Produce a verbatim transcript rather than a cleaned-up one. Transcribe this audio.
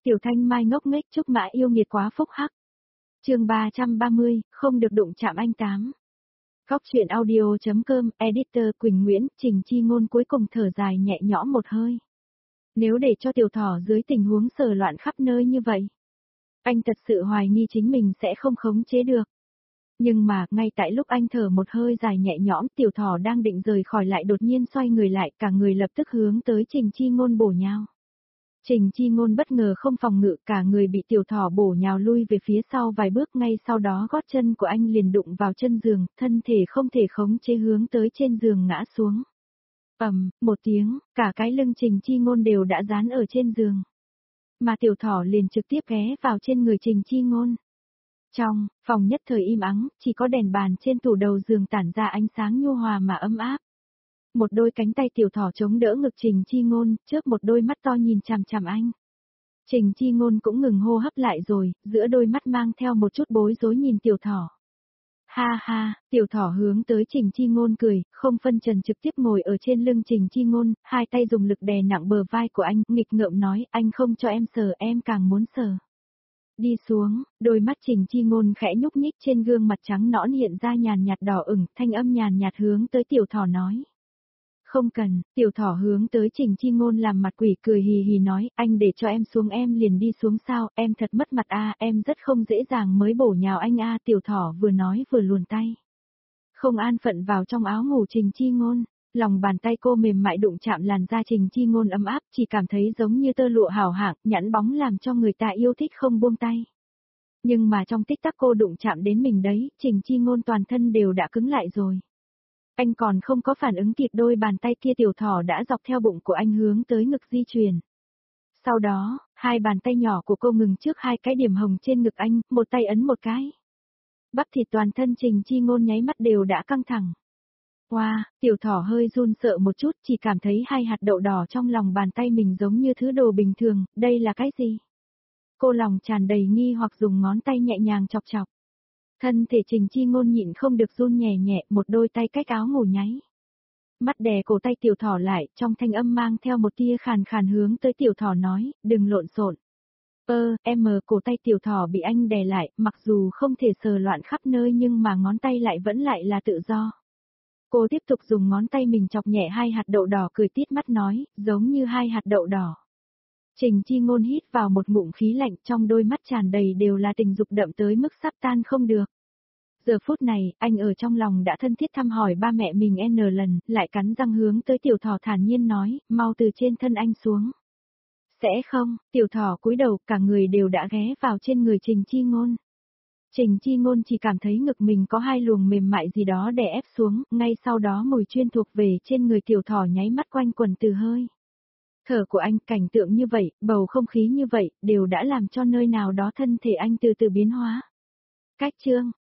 Tiểu Thanh Mai ngốc nghếch chúc mã yêu nghiệt quá phúc hắc. Chương ba trăm ba mươi, không được đụng chạm anh tám. Góc truyện audio.com, editor Quỳnh Nguyễn, Trình Chi Ngôn cuối cùng thở dài nhẹ nhõm một hơi. Nếu để cho tiểu thỏ dưới tình huống sờ loạn khắp nơi như vậy, anh thật sự hoài nghi chính mình sẽ không khống chế được. Nhưng mà, ngay tại lúc anh thở một hơi dài nhẹ nhõm, tiểu thỏ đang định rời khỏi lại đột nhiên xoay người lại, cả người lập tức hướng tới Trình Chi Ngôn bổ nhào. Trình Chi Ngôn bất ngờ không phòng ngự, cả người bị tiểu thỏ bổ nhào lui về phía sau vài bước, ngay sau đó gót chân của anh liền đụng vào chân giường, thân thể không thể khống chế hướng tới trên giường ngã xuống. Ầm, một tiếng, cả cái lưng Trình Chi Ngôn đều đã dán ở trên giường. Mà tiểu thỏ liền trực tiếp ghé vào trên người Trình Chi Ngôn. Trong phòng nhất thời im ắng, chỉ có đèn bàn trên tủ đầu giường tản ra ánh sáng nhu hòa mà ấm áp. Một đôi cánh tay tiểu thỏ chống đỡ ngực Trình Chi Ngôn, trước một đôi mắt to nhìn chằm chằm anh. Trình Chi Ngôn cũng ngừng hô hấp lại rồi, giữa đôi mắt mang theo một chút bối rối nhìn tiểu thỏ. Ha ha, tiểu thỏ hướng tới Trình Chi Ngôn cười, không phân trần trực tiếp ngồi ở trên lưng Trình Chi Ngôn, hai tay dùng lực đè nặng bờ vai của anh, nghịch ngợm nói, anh không cho em sờ, em càng muốn sờ. Đi xuống, đôi mắt Trình Chi Ngôn khẽ nhúc nhích, trên gương mặt trắng nõn hiện ra nhàn nhạt đỏ ửng, thanh âm nhàn nhạt hướng tới tiểu thỏ nói. Không cần, tiểu thỏ hướng tới Trình Chi Ngôn làm mặt quỷ cười hì hì nói, anh để cho em xuống em liền đi xuống sao, em thật mất mặt a, em rất không dễ dàng mới bổ nhào anh a, tiểu thỏ vừa nói vừa luồn tay. Không an phận vào trong áo ngủ Trình Chi Ngôn, lòng bàn tay cô mềm mại đụng chạm làn da Trình Chi Ngôn ấm áp, chỉ cảm thấy giống như tơ lụa hảo hạng, nhẵn bóng làm cho người ta yêu thích không buông tay. Nhưng mà trong tích tắc cô đụng chạm đến mình đấy, Trình Chi Ngôn toàn thân đều đã cứng lại rồi. Anh còn không có phản ứng kịp, đôi bàn tay kia tiểu thỏ đã dọc theo bụng của anh hướng tới ngực di chuyển. Sau đó, hai bàn tay nhỏ của cô ngừng trước hai cái điểm hồng trên ngực anh, một tay ấn một cái. Bắp thịt toàn thân Trình Chi Ngôn nháy mắt đều đã căng thẳng. Wow, tiểu thỏ hơi run sợ một chút, chỉ cảm thấy hai hạt đậu đỏ trong lòng bàn tay mình giống như thứ đồ bình thường, đây là cái gì? Cô lòng tràn đầy nghi hoặc dùng ngón tay nhẹ nhàng chọc chọc. Thân thể Trình Chi Ngôn nhịn không được run nhẹ nhẹ, một đôi tay cách áo ngủ nháy. Mắt đè cổ tay tiểu thỏ lại, trong thanh âm mang theo một tia khàn khàn hướng tới tiểu thỏ nói, đừng lộn xộn. Ơ, em mờ cổ tay tiểu thỏ bị anh đè lại, mặc dù không thể sờ loạn khắp nơi nhưng mà ngón tay lại vẫn lại là tự do. Cô tiếp tục dùng ngón tay mình chọc nhẹ hai hạt đậu đỏ, cười tít mắt nói, giống như hai hạt đậu đỏ. Trình Chi Ngôn hít vào một ngụm khí lạnh, trong đôi mắt tràn đầy đều là tình dục đậm tới mức sắp tan không được. Giờ phút này, anh ở trong lòng đã thân thiết thăm hỏi ba mẹ mình n lần, lại cắn răng hướng tới tiểu thỏ thản nhiên nói, mau từ trên thân anh xuống. Sẽ không, tiểu thỏ cúi đầu, cả người đều đã ghé vào trên người Trình Chi Ngôn. Trình Chi Ngôn chỉ cảm thấy ngực mình có hai luồng mềm mại gì đó đè ép xuống, ngay sau đó mùi chuyên thuộc về trên người tiểu thỏ nháy mắt quanh quẩn từ hơi. Thở của anh, cảnh tượng như vậy, bầu không khí như vậy, đều đã làm cho nơi nào đó thân thể anh từ từ biến hóa. Cách chương,